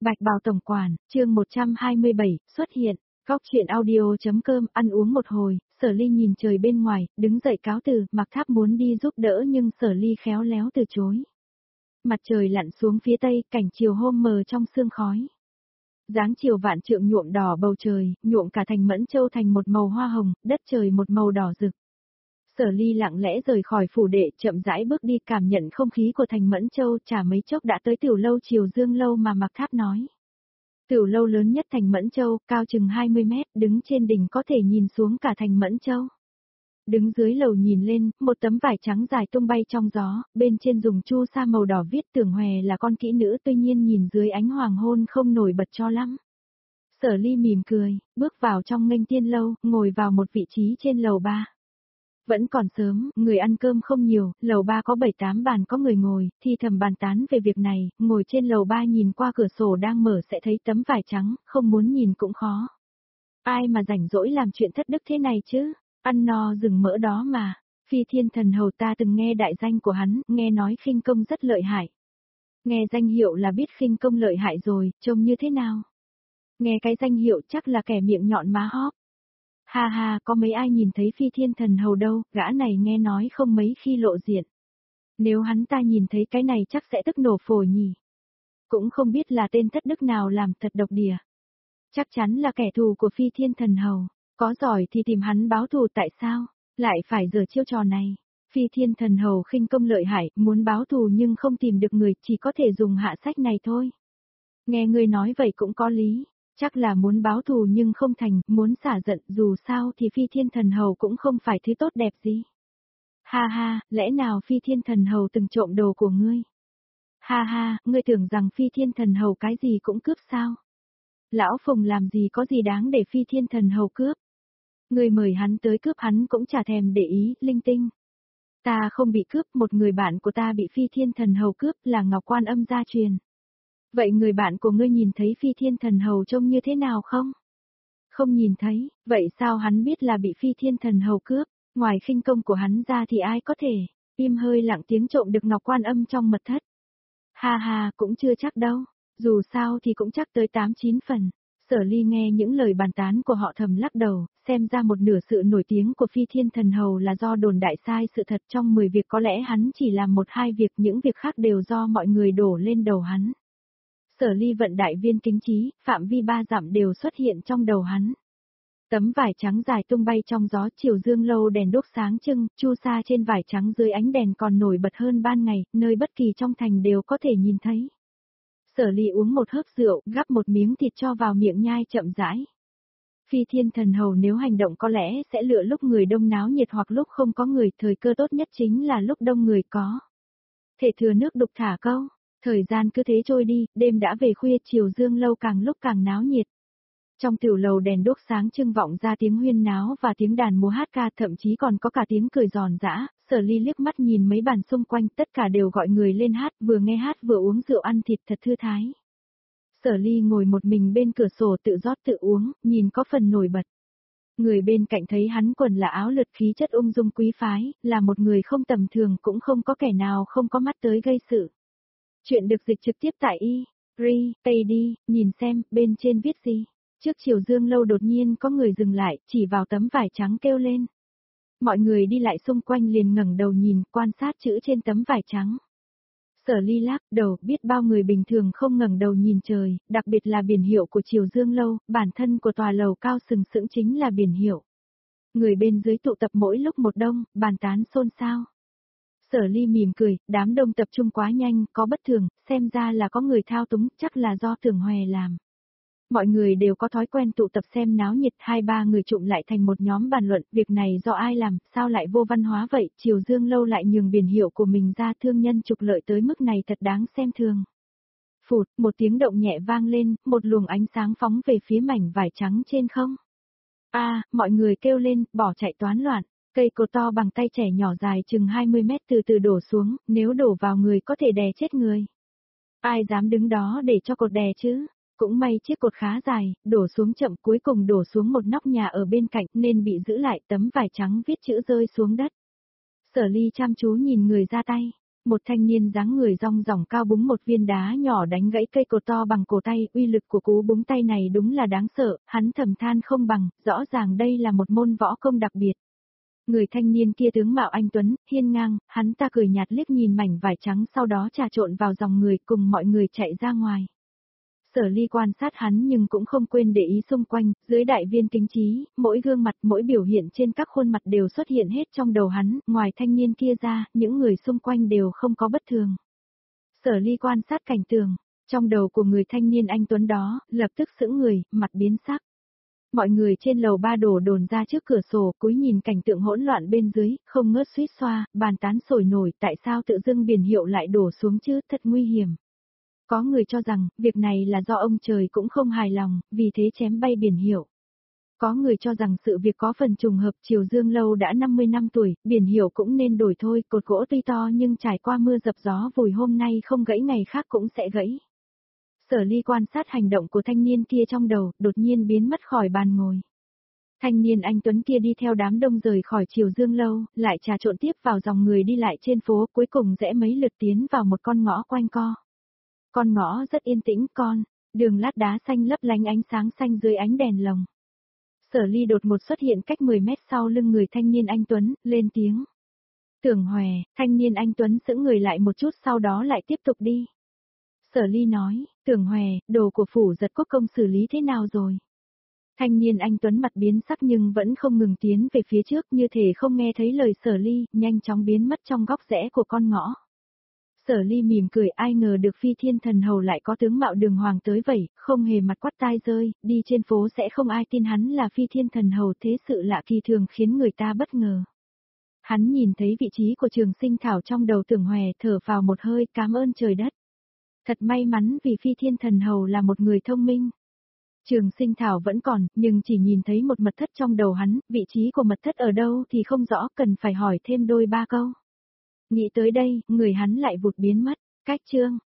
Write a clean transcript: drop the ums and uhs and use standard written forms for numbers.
Bạch Bào Tổng Quản, chương 127, xuất hiện. Góc chuyện audio.com. Ăn uống một hồi, Sở Ly nhìn trời bên ngoài, đứng dậy cáo từ, Mạc Tháp muốn đi giúp đỡ nhưng Sở Ly khéo léo từ chối. Mặt trời lặn xuống phía tây, cảnh chiều hôm mờ trong sương khói. Dáng chiều vạn trượng nhuộm đỏ bầu trời, nhuộm cả thành Mẫn Châu thành một màu hoa hồng, đất trời một màu đỏ rực. Sở Ly lặng lẽ rời khỏi phủ đệ, chậm rãi bước đi, cảm nhận không khí của thành Mẫn Châu. Chả mấy chốc đã tới tiểu lâu Triều Dương lâu mà Mạc Tháp nói. Tiểu lâu lớn nhất thành Mẫn Châu, cao chừng 20 mét, đứng trên đỉnh có thể nhìn xuống cả thành Mẫn Châu. Đứng dưới lầu nhìn lên, một tấm vải trắng dài tung bay trong gió, bên trên dùng chu sa màu đỏ viết Tưởng Hòe là con kỹ nữ, tuy nhiên nhìn dưới ánh hoàng hôn không nổi bật cho lắm. Sở Ly mỉm cười, bước vào trong nghênh tiên lâu, ngồi vào một vị trí trên lầu 3. Vẫn còn sớm, người ăn cơm không nhiều, lầu 3 có 7-8 bàn có người ngồi, thì thầm bàn tán về việc này, ngồi trên lầu 3 nhìn qua cửa sổ đang mở sẽ thấy tấm vải trắng, không muốn nhìn cũng khó. Ai mà rảnh rỗi làm chuyện thất đức thế này chứ, ăn no rừng mỡ đó mà. Phi Thiên Thần Hầu ta từng nghe đại danh của hắn, nghe nói khinh công rất lợi hại. Nghe danh hiệu là biết khinh công lợi hại rồi, trông như thế nào? Nghe cái danh hiệu chắc là kẻ miệng nhọn má hóp. Ha ha, có mấy ai nhìn thấy Phi Thiên Thần Hầu đâu, gã này nghe nói không mấy khi lộ diện. Nếu hắn ta nhìn thấy cái này chắc sẽ tức nổ phổi nhỉ. Cũng không biết là tên thất đức nào làm thật độc địa. Chắc chắn là kẻ thù của Phi Thiên Thần Hầu, có giỏi thì tìm hắn báo thù, tại sao lại phải giở chiêu trò này. Phi Thiên Thần Hầu khinh công lợi hại, muốn báo thù nhưng không tìm được người, chỉ có thể dùng hạ sách này thôi. Nghe người nói vậy cũng có lý. Chắc là muốn báo thù nhưng không thành, muốn xả giận, dù sao thì Phi Thiên Thần Hầu cũng không phải thứ tốt đẹp gì. Ha ha, lẽ nào Phi Thiên Thần Hầu từng trộm đồ của ngươi? Ha ha, ngươi tưởng rằng Phi Thiên Thần Hầu cái gì cũng cướp sao? Lão Phùng làm gì có gì đáng để Phi Thiên Thần Hầu cướp? Ngươi mời hắn tới cướp hắn cũng chả thèm để ý, linh tinh. Ta không bị cướp, một người bạn của ta bị Phi Thiên Thần Hầu cướp, là Ngọc Quan Âm gia truyền. Vậy người bạn của ngươi nhìn thấy Phi Thiên Thần Hầu trông như thế nào không? Không nhìn thấy, vậy sao hắn biết là bị Phi Thiên Thần Hầu cướp? Ngoài khinh công của hắn ra thì ai có thể im hơi lặng tiếng trộm được Ngọc Quan Âm trong mật thất? Ha ha, cũng chưa chắc đâu, dù sao thì cũng chắc tới 8-9 phần. Sở Ly nghe những lời bàn tán của họ thầm lắc đầu, xem ra một nửa sự nổi tiếng của Phi Thiên Thần Hầu là do đồn đại sai sự thật, trong 10 việc có lẽ hắn chỉ làm 1-2 việc, những việc khác đều do mọi người đổ lên đầu hắn. Sở Ly vận đại viên kính trí, phạm vi 3 dặm đều xuất hiện trong đầu hắn. Tấm vải trắng dài tung bay trong gió, Triều Dương lâu đèn đốt sáng trưng, chu sa trên vải trắng dưới ánh đèn còn nổi bật hơn ban ngày, nơi bất kỳ trong thành đều có thể nhìn thấy. Sở Ly uống một hớp rượu, gắp một miếng thịt cho vào miệng nhai chậm rãi. Phi Thiên Thần Hầu nếu hành động có lẽ sẽ lựa lúc người đông náo nhiệt hoặc lúc không có người, thời cơ tốt nhất chính là lúc đông người có. Thể thừa nước đục thả câu. Thời gian cứ thế trôi đi, đêm đã về khuya, Triều Dương lâu càng lúc càng náo nhiệt. Trong tiểu lầu đèn đốt sáng trưng vọng ra tiếng huyên náo và tiếng đàn múa hát ca, thậm chí còn có cả tiếng cười giòn giã. Sở Ly liếc mắt nhìn mấy bàn xung quanh, tất cả đều gọi người lên hát, vừa nghe hát vừa uống rượu ăn thịt thật thư thái. Sở Ly ngồi một mình bên cửa sổ tự rót tự uống, nhìn có phần nổi bật. Người bên cạnh thấy hắn quần là áo lượt, khí chất ung dung quý phái, là một người không tầm thường, cũng không có kẻ nào không có mắt tới gây sự. Chuyện được dịch trực tiếp tại AD, nhìn xem, bên trên viết gì. Trước Triều Dương lâu đột nhiên có người dừng lại, chỉ vào tấm vải trắng kêu lên. Mọi người đi lại xung quanh liền ngẩng đầu nhìn, quan sát chữ trên tấm vải trắng. Sở Ly lắc đầu, biết bao người bình thường không ngẩng đầu nhìn trời, đặc biệt là biển hiệu của Triều Dương lâu, bản thân của tòa lầu cao sừng sững chính là biển hiệu. Người bên dưới tụ tập mỗi lúc một đông, bàn tán xôn xao. Sở Ly mỉm cười, đám đông tập trung quá nhanh, có bất thường, xem ra là có người thao túng, chắc là do Tưởng Hòe làm. Mọi người đều có thói quen tụ tập xem náo nhiệt, 2-3 người trụm lại thành một nhóm bàn luận, việc này do ai làm, sao lại vô văn hóa vậy, Triều Dương lâu lại nhường biển hiệu của mình ra, thương nhân trục lợi tới mức này thật đáng xem thường. Phụt, một tiếng động nhẹ vang lên, một luồng ánh sáng phóng về phía mảnh vải trắng trên không. Mọi người kêu lên, bỏ chạy toán loạn. Cây cột to bằng tay trẻ nhỏ dài chừng 20 mét từ từ đổ xuống, nếu đổ vào người có thể đè chết người. Ai dám đứng đó để cho cột đè chứ? Cũng may chiếc cột khá dài, đổ xuống chậm, cuối cùng đổ xuống một nóc nhà ở bên cạnh nên bị giữ lại, tấm vải trắng viết chữ rơi xuống đất. Sở Ly chăm chú nhìn người ra tay. Một thanh niên dáng người rong ròng cao búng một viên đá nhỏ đánh gãy cây cột to bằng cổ tay, uy lực của cú búng tay này đúng là đáng sợ, hắn thầm than không bằng, rõ ràng đây là một môn võ công đặc biệt. Người thanh niên kia tướng mạo anh tuấn, hiên ngang, hắn ta cười nhạt liếc nhìn mảnh vải trắng sau đó trà trộn vào dòng người cùng mọi người chạy ra ngoài. Sở Ly quan sát hắn nhưng cũng không quên để ý xung quanh, dưới đại viên kính trí, mỗi gương mặt mỗi biểu hiện trên các khuôn mặt đều xuất hiện hết trong đầu hắn, ngoài thanh niên kia ra, những người xung quanh đều không có bất thường. Sở Ly quan sát cảnh tường, trong đầu của người thanh niên anh tuấn đó, lập tức sững người, mặt biến sắc. Mọi người trên lầu 3 đổ đồn ra trước cửa sổ, cúi nhìn cảnh tượng hỗn loạn bên dưới, không ngớt suýt xoa, bàn tán sôi nổi, tại sao tự dưng biển hiệu lại đổ xuống chứ, thật nguy hiểm. Có người cho rằng, việc này là do ông trời cũng không hài lòng, vì thế chém bay biển hiệu. Có người cho rằng sự việc có phần trùng hợp, Triều Dương lâu đã 50 năm tuổi, biển hiệu cũng nên đổi thôi, cột gỗ tuy to nhưng trải qua mưa dập gió vùi hôm nay không gãy ngày khác cũng sẽ gãy. Sở Ly quan sát hành động của thanh niên kia trong đầu, đột nhiên biến mất khỏi bàn ngồi. Thanh niên anh tuấn kia đi theo đám đông rời khỏi Triều Dương lâu, lại trà trộn tiếp vào dòng người đi lại trên phố, cuối cùng rẽ mấy lượt tiến vào một con ngõ quanh co. Con ngõ rất yên tĩnh, đường lát đá xanh lấp lánh ánh sáng xanh dưới ánh đèn lồng. Sở Ly đột ngột xuất hiện cách 10 mét sau lưng người thanh niên anh tuấn, lên tiếng. Tưởng Hòe, thanh niên anh tuấn sững người lại một chút sau đó lại tiếp tục đi. Sở Ly nói, Tưởng Hòe, đồ của phủ giật quốc công xử lý thế nào rồi? Thanh niên anh tuấn mặt biến sắc nhưng vẫn không ngừng tiến về phía trước như thể không nghe thấy lời Sở Ly, nhanh chóng biến mất trong góc rẽ của con ngõ. Sở Ly mỉm cười, ai ngờ được Phi Thiên Thần Hầu lại có tướng mạo đường hoàng tới vậy, không hề mặt quắt tai rơi, đi trên phố sẽ không ai tin hắn là Phi Thiên Thần Hầu, thế sự lạ kỳ thường khiến người ta bất ngờ. Hắn nhìn thấy vị trí của Trường Sinh Thảo trong đầu Tưởng Hòe, thở vào một hơi, cảm ơn trời đất. Thật may mắn vì Phi Thiên Thần Hầu là một người thông minh. Trường Sinh Thảo vẫn còn, nhưng chỉ nhìn thấy một mật thất trong đầu hắn, vị trí của mật thất ở đâu thì không rõ, cần phải hỏi thêm đôi ba câu. Nghĩ tới đây, người hắn lại vụt biến mất. Cách chương